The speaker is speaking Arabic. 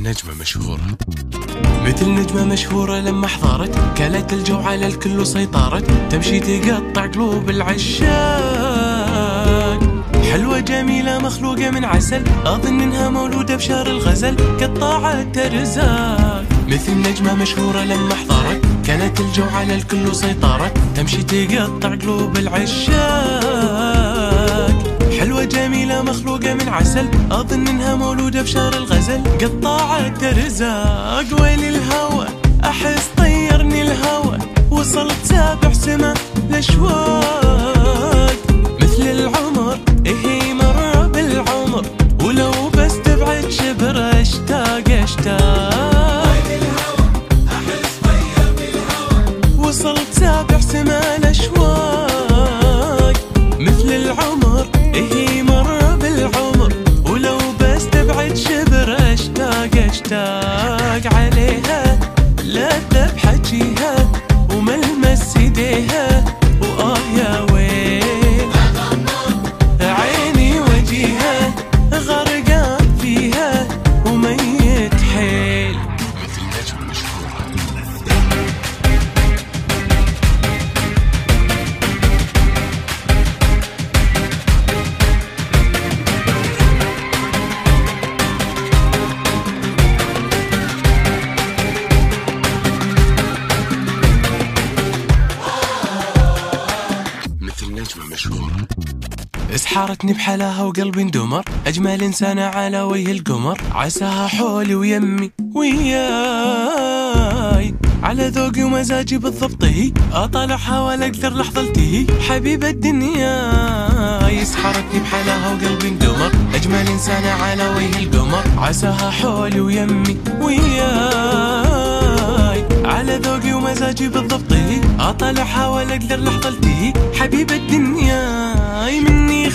نجمة مشهورة، مثل نجمة مشهورة لما حضرت كلت الجو على الكل وسيطرت، تمشي تقطع قلوب العشاق. حلوة جميلة مخلوقة من عسل، أظن إنها مولودة بشهر الغزل، قطاعة أرزاق. مثل نجمة مشهورة لما حضرت كلت الجو على الكل وسيطرت، تمشي تقطع قلوب العشاق. حلوة جميلة مخلوقة من عسل، أظن إنها مولودة بشهر الغزل، قطاعة أرزاق. ويل الهوى أحس طيرني الهوى، وصلت سابع سما الأشواق. مثل العمر إيه مر بالعمر، ولو بس تبعد شبر أشتاق أشتاق. ويل الهوى أحس طيرني الهوى، وصلت سابع سما الأشواق. مثل العمر إيه مر بالعمر، ولو بس تبعد شبر أشتاق أشتاق عليها. لذة بحجيها وملمس ايديها، وآه يا ويل عيني وجيها، غرقان فيها وميت حيل. مثل نجمة مشهورة. نجمة مشهورة. اسحرتني بحلاها وقلبي اندمر، أجمل إنسانة على وجه القمر، عساها حولي ويمي وياي، على ذوقي ومزاجي بالضبط هي، أطالعها ولا أقدر لحظة التهي، حبيبة الدنيا. اسحرتني بحلاها وقلبي اندمر، أجمل إنسانة على وجه القمر، عساها حولي ويمي وياي، على ذوقي ومزاجي بالضبط هي، أطالعها ولا أقدر لحظة التهي، حبيبة الدنيا. مني